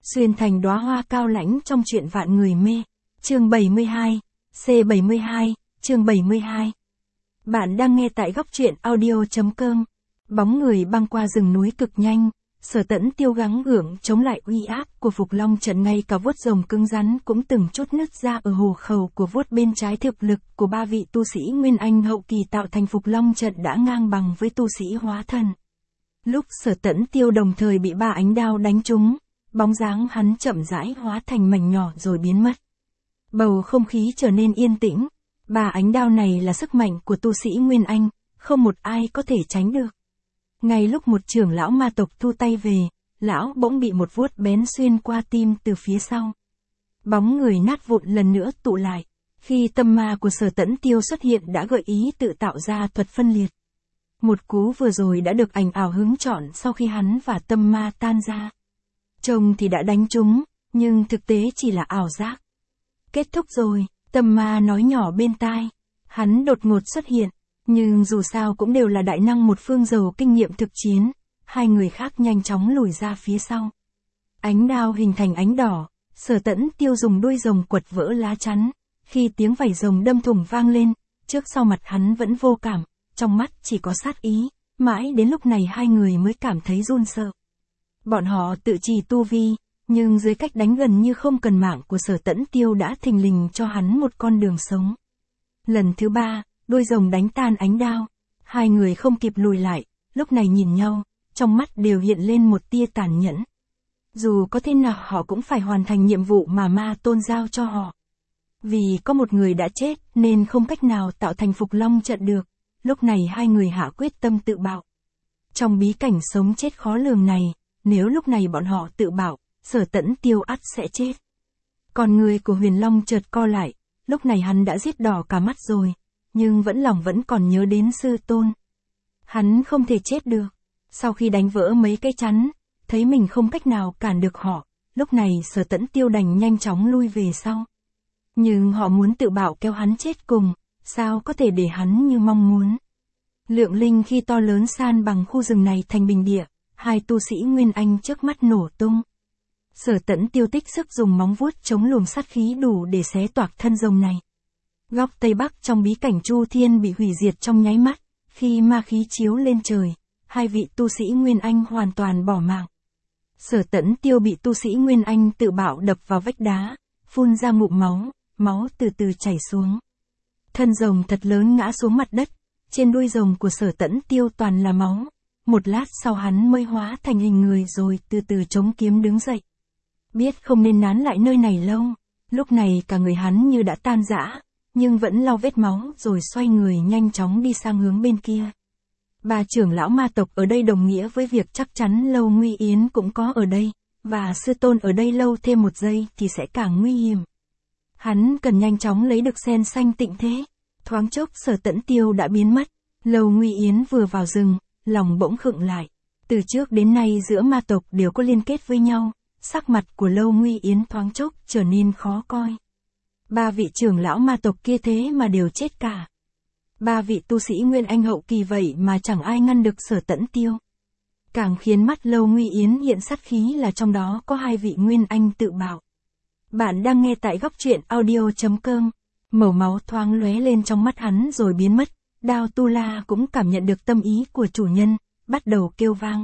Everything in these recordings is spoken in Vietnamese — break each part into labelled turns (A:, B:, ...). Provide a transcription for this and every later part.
A: Xuyên thành đóa hoa cao lãnh trong truyện vạn người mê. Chương 72, C72, chương 72. Bạn đang nghe tại góc truyện audio.com. Bóng người băng qua rừng núi cực nhanh, Sở Tẫn Tiêu gắng gượng chống lại uy áp của Phục Long trận, ngay cả vuốt rồng cứng rắn cũng từng chút nứt ra ở hồ khẩu của vuốt bên trái. Thực lực của ba vị tu sĩ Nguyên Anh hậu kỳ tạo thành Phục Long trận đã ngang bằng với tu sĩ hóa thần. Lúc Sở Tẫn Tiêu đồng thời bị ba ánh đao đánh trúng, bóng dáng hắn chậm rãi hóa thành mảnh nhỏ rồi biến mất. Bầu không khí trở nên yên tĩnh. Ba ánh đao này là sức mạnh của tu sĩ Nguyên Anh, không một ai có thể tránh được. Ngay lúc một trưởng lão ma tộc thu tay về, lão bỗng bị một vuốt bén xuyên qua tim từ phía sau. Bóng người nát vụn lần nữa tụ lại. Khi tâm ma của Sở Tẫn Tiêu xuất hiện đã gợi ý tự tạo ra thuật phân liệt. Một cú vừa rồi đã được ảnh ảo hứng chọn sau khi hắn và tâm ma tan ra. Trông thì đã đánh trúng, nhưng thực tế chỉ là ảo giác. Kết thúc rồi, tâm ma nói nhỏ bên tai. Hắn đột ngột xuất hiện, nhưng dù sao cũng đều là đại năng một phương giàu kinh nghiệm thực chiến. Hai người khác nhanh chóng lùi ra phía sau. Ánh đao hình thành ánh đỏ, Sở Tẫn Tiêu dùng đuôi rồng quật vỡ lá chắn. Khi tiếng vảy rồng đâm thủng vang lên, trước sau mặt hắn vẫn vô cảm, trong mắt chỉ có sát ý. Mãi đến lúc này hai người mới cảm thấy run sợ. Bọn họ tự trì tu vi, nhưng dưới cách đánh gần như không cần mạng của Sở Tẫn Tiêu đã thình lình cho hắn một con đường sống. Lần thứ ba, đuôi rồng đánh tan ánh đao. Hai người không kịp lùi lại, lúc này nhìn nhau, trong mắt đều hiện lên một tia tàn nhẫn. Dù có thế nào họ cũng phải hoàn thành nhiệm vụ mà ma tôn giao cho họ. Vì có một người đã chết nên không cách nào tạo thành Phục Long trận được. Lúc này hai người hạ quyết tâm tự bạo. Trong bí cảnh sống chết khó lường này, nếu lúc này bọn họ tự bạo, Sở Tẫn Tiêu ắt sẽ chết. Còn người của Huyền Long chợt co lại, lúc này hắn đã giết đỏ cả mắt rồi, nhưng lòng vẫn còn nhớ đến sư tôn. Hắn không thể chết được. Sau khi đánh vỡ mấy cái chắn, thấy mình không cách nào cản được họ, lúc này Sở Tẫn Tiêu đành nhanh chóng lui về sau. Nhưng họ muốn tự bạo kéo hắn chết cùng, sao có thể để hắn như mong muốn. Lượng linh khi to lớn san bằng khu rừng này thành bình địa, hai tu sĩ Nguyên Anh trước mắt nổ tung. Sở Tẫn Tiêu tích sức dùng móng vuốt chống luồng sát khí đủ để xé toạc thân rồng này. Góc Tây Bắc trong bí cảnh Chu Thiên bị hủy diệt trong nháy mắt, khi ma khí chiếu lên trời, hai vị tu sĩ Nguyên Anh hoàn toàn bỏ mạng. Sở Tẫn Tiêu bị tu sĩ Nguyên Anh tự bạo đập vào vách đá, phun ra ngụm máu, máu từ từ chảy xuống. Thân rồng thật lớn ngã xuống mặt đất, trên đuôi rồng của Sở Tẫn Tiêu toàn là máu. Một lát sau hắn mới hóa thành hình người rồi từ từ chống kiếm đứng dậy. Biết không nên nán lại nơi này lâu, lúc này cả người hắn như đã tan rã, nhưng vẫn lau vết máu rồi xoay người nhanh chóng đi sang hướng bên kia. Ba trưởng lão ma tộc ở đây đồng nghĩa với việc chắc chắn Lâu Nguy Yến cũng có ở đây, và sư tôn ở đây lâu thêm một giây thì sẽ càng nguy hiểm. Hắn cần nhanh chóng lấy được sen xanh tịnh thế. Thoáng chốc Sở Tẫn Tiêu đã biến mất. Lâu Nguy Yến vừa vào rừng, lòng bỗng khựng lại. Từ trước đến nay giữa ma tộc đều có liên kết với nhau, sắc mặt của Lâu Nguy Yến thoáng chốc trở nên khó coi. Ba vị trưởng lão ma tộc kia thế mà đều chết cả. Ba vị tu sĩ Nguyên Anh hậu kỳ vậy mà chẳng ai ngăn được Sở Tẫn Tiêu. Càng khiến mắt Lâu Nguy Yến hiện sát khí là trong đó có hai vị Nguyên Anh tự bạo. Bạn đang nghe tại góc truyện audio.com. Màu máu thoáng lóe lên trong mắt hắn rồi biến mất. Đao Tu La cũng cảm nhận được tâm ý của chủ nhân, bắt đầu kêu vang.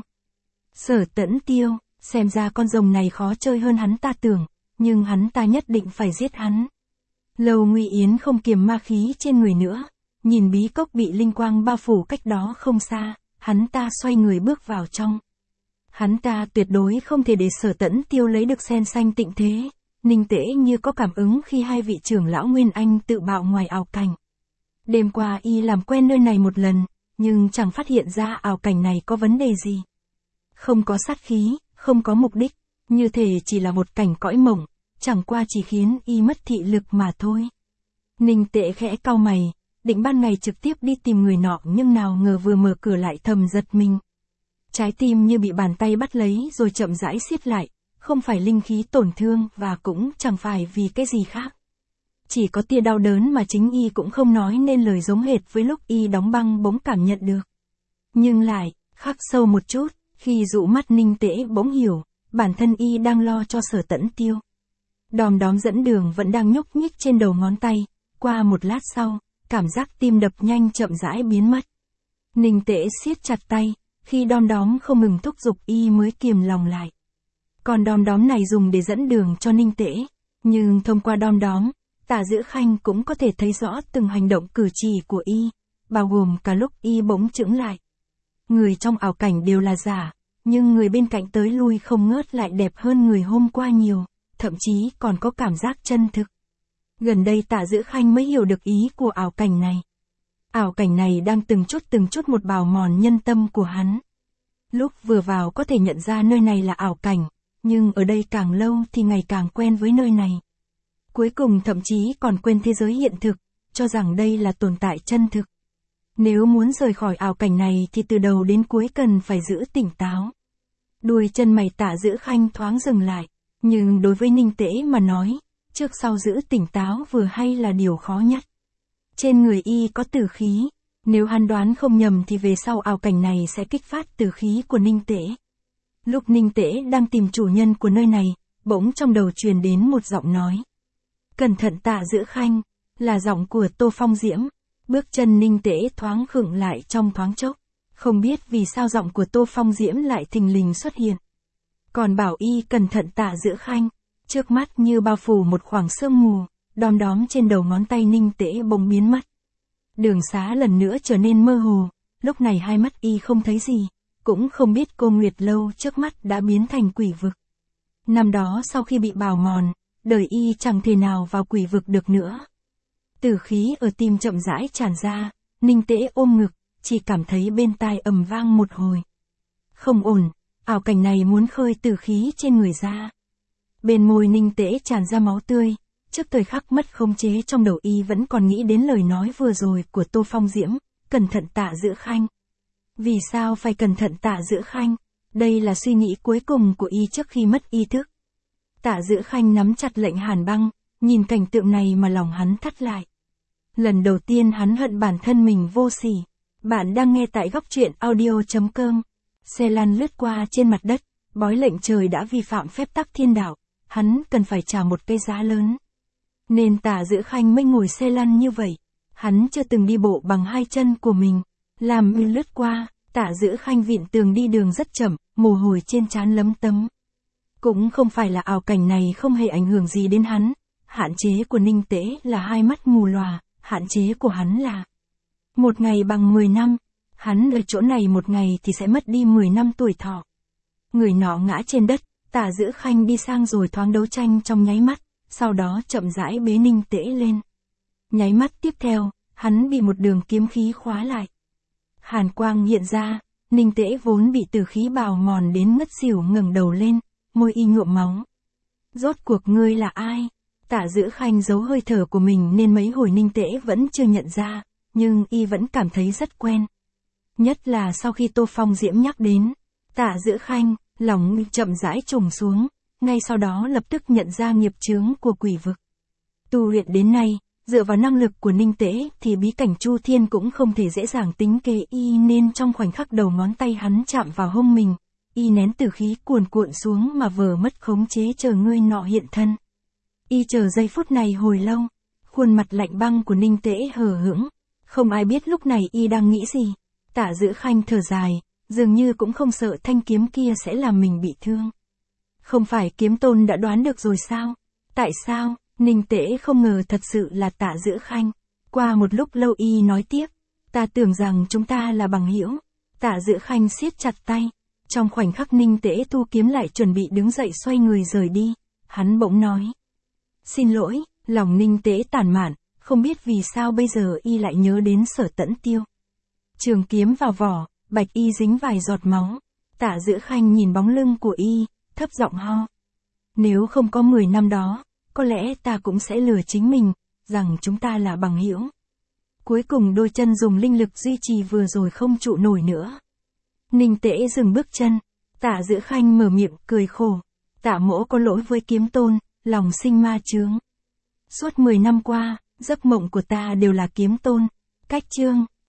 A: Sở Tẫn Tiêu, xem ra con rồng này khó chơi hơn hắn ta tưởng, nhưng hắn ta nhất định phải giết hắn. Lâu Nguy Yến không kiềm ma khí trên người nữa, nhìn bí cốc bị linh quang bao phủ cách đó không xa, hắn ta xoay người bước vào trong. Hắn ta tuyệt đối không thể để Sở Tẫn Tiêu lấy được sen xanh tịnh thế. Ninh Tễ như có cảm ứng khi hai vị trưởng lão Nguyên Anh tự bạo ngoài ảo cảnh. Đêm qua y làm quen nơi này một lần, nhưng chẳng phát hiện ra ảo cảnh này có vấn đề gì. Không có sát khí, không có mục đích, như thể chỉ là một cảnh cõi mộng, chẳng qua chỉ khiến y mất thị lực mà thôi. Ninh Tễ khẽ cau mày, định ban ngày trực tiếp đi tìm người nọ nhưng nào ngờ vừa mở cửa lại thầm giật mình. Trái tim như bị bàn tay bắt lấy rồi chậm rãi siết lại. Không phải linh khí tổn thương và cũng chẳng phải vì cái gì khác. Chỉ có tia đau đớn mà chính y cũng không nói nên lời giống hệt với lúc y đóng băng bỗng cảm nhận được. Nhưng lại, khắc sâu một chút, khi dụ mắt Ninh Tễ bỗng hiểu, bản thân y đang lo cho Sở Tẫn Tiêu. Đom đóm dẫn đường vẫn đang nhúc nhích trên đầu ngón tay, qua một lát sau, cảm giác tim đập nhanh chậm rãi biến mất. Ninh Tễ siết chặt tay, khi đom đóm không ngừng thúc giục y mới kiềm lòng lại. Còn đom đóm này dùng để dẫn đường cho Ninh Tễ, nhưng thông qua đom đóm, Tạ Dữ Khanh cũng có thể thấy rõ từng hành động cử chỉ của y, bao gồm cả lúc y bỗng chững lại. Người trong ảo cảnh đều là giả, nhưng người bên cạnh tới lui không ngớt lại đẹp hơn người hôm qua nhiều, thậm chí còn có cảm giác chân thực. Gần đây Tạ Dữ Khanh mới hiểu được ý của ảo cảnh này. Ảo cảnh này đang từng chút một bào mòn nhân tâm của hắn. Lúc vừa vào có thể nhận ra nơi này là ảo cảnh, nhưng ở đây càng lâu thì ngày càng quen với nơi này. Cuối cùng thậm chí còn quên thế giới hiện thực, cho rằng đây là tồn tại chân thực. Nếu muốn rời khỏi ảo cảnh này thì từ đầu đến cuối cần phải giữ tỉnh táo. Đuôi chân mày Tạ Dữ Khanh thoáng dừng lại, nhưng đối với Ninh Tễ mà nói, trước sau giữ tỉnh táo vừa hay là điều khó nhất. Trên người y có tử khí, nếu hắn đoán không nhầm thì về sau ảo cảnh này sẽ kích phát tử khí của Ninh Tễ. Lúc Ninh Tễ đang tìm chủ nhân của nơi này, bỗng trong đầu truyền đến một giọng nói. Cẩn thận Tạ Dữ Khanh, là giọng của Tô Phong Diễm. Bước chân Ninh Tễ thoáng khựng lại trong thoáng chốc, không biết vì sao giọng của Tô Phong Diễm lại thình lình xuất hiện. Còn bảo y cẩn thận Tạ Dữ Khanh, trước mắt như bao phủ một khoảng sương mù, đom đóm trên đầu ngón tay Ninh Tễ bỗng biến mất. Đường xá lần nữa trở nên mơ hồ, lúc này hai mắt y không thấy gì, cũng không biết cô Nguyệt Lâu trước mắt đã biến thành quỷ vực. Năm đó sau khi bị bào mòn, đời y chẳng thể nào vào quỷ vực được nữa. Tử khí ở tim chậm rãi tràn ra, Ninh Tễ ôm ngực, chỉ cảm thấy bên tai ầm vang một hồi. Không ổn, ảo cảnh này muốn khơi tử khí trên người ra. Bên môi Ninh Tễ tràn ra máu tươi, trước thời khắc mất khống chế trong đầu y vẫn còn nghĩ đến lời nói vừa rồi của Tô Phong Diễm, cẩn thận Tạ Dữ Khanh. Vì sao phải cẩn thận Tạ Dữ Khanh? Đây là suy nghĩ cuối cùng của y trước khi mất ý thức. Tạ Dữ Khanh nắm chặt lệnh hàn băng, nhìn cảnh tượng này mà lòng hắn thắt lại. Lần đầu tiên hắn hận bản thân mình vô sỉ. Bạn đang nghe tại góc truyện audio.com. Xe lăn lướt qua trên mặt đất, bói lệnh trời đã vi phạm phép tắc thiên đạo, hắn cần phải trả một cái giá lớn. Nên Tạ Dữ Khanh mới ngồi xe lăn như vậy. Hắn chưa từng đi bộ bằng hai chân của mình. Làm lướt qua, Tạ Dữ Khanh vịn tường đi đường rất chậm, mồ hôi trên trán lấm tấm. Cũng không phải là ảo cảnh này không hề ảnh hưởng gì đến hắn. Hạn chế của Ninh Tễ là hai mắt mù lòa, hạn chế của hắn là một ngày bằng 10 năm. Hắn ở chỗ này một ngày thì sẽ mất đi 10 năm tuổi thọ. Người nọ ngã trên đất, Tạ Dữ Khanh đi sang rồi thoáng đấu tranh trong nháy mắt, sau đó chậm rãi bế Ninh Tễ lên. Nháy mắt tiếp theo, hắn bị một đường kiếm khí khóa lại. Hàn quang hiện ra, Ninh Tễ vốn bị tử khí bào mòn đến ngất xỉu ngẩng đầu lên, môi y nhuộm máu. Rốt cuộc ngươi là ai? Tạ Dữ Khanh giấu hơi thở của mình nên mấy hồi Ninh Tễ vẫn chưa nhận ra, nhưng y vẫn cảm thấy rất quen. Nhất là sau khi Tô Phong Diễm nhắc đến, Tạ Dữ Khanh, lòng chậm rãi trùng xuống, ngay sau đó lập tức nhận ra nghiệp chướng của quỷ vực. Tu luyện đến nay, dựa vào năng lực của Ninh Tễ thì bí cảnh Chu Thiên cũng không thể dễ dàng tính kế y nên trong khoảnh khắc đầu ngón tay hắn chạm vào hông mình, y nén tử khí cuồn cuộn xuống mà vờ mất khống chế chờ người nọ hiện thân. Y chờ giây phút này hồi lâu, khuôn mặt lạnh băng của Ninh Tễ hờ hững, không ai biết lúc này y đang nghĩ gì. Tạ Dữ Khanh thở dài, dường như cũng không sợ thanh kiếm kia sẽ làm mình bị thương. Không phải kiếm tôn đã đoán được rồi sao? Tại sao? Ninh Tễ không ngờ thật sự là Tạ Dữ Khanh. Qua một lúc lâu y nói tiếp, ta tưởng rằng chúng ta là bằng hữu. Tạ Dữ Khanh siết chặt tay. Trong khoảnh khắc Ninh Tễ thu kiếm lại chuẩn bị đứng dậy xoay người rời đi, hắn bỗng nói. Xin lỗi, lòng Ninh Tễ tản mạn, không biết vì sao bây giờ y lại nhớ đến Sở Tẫn Tiêu. Trường kiếm vào vỏ, bạch y dính vài giọt máu. Tạ Dữ Khanh nhìn bóng lưng của y, thấp giọng ho. Nếu không có 10 năm đó, có lẽ ta cũng sẽ lừa chính mình, rằng chúng ta là bằng hữu. Cuối cùng đôi chân dùng linh lực duy trì vừa rồi không trụ nổi nữa. Ninh Tễ dừng bước chân, Tạ Dữ Khanh mở miệng cười khổ. Tạ mỗ có lỗi với kiếm tôn, lòng sinh ma chướng. Suốt 10 năm qua, giấc mộng của ta đều là kiếm tôn. Cách chương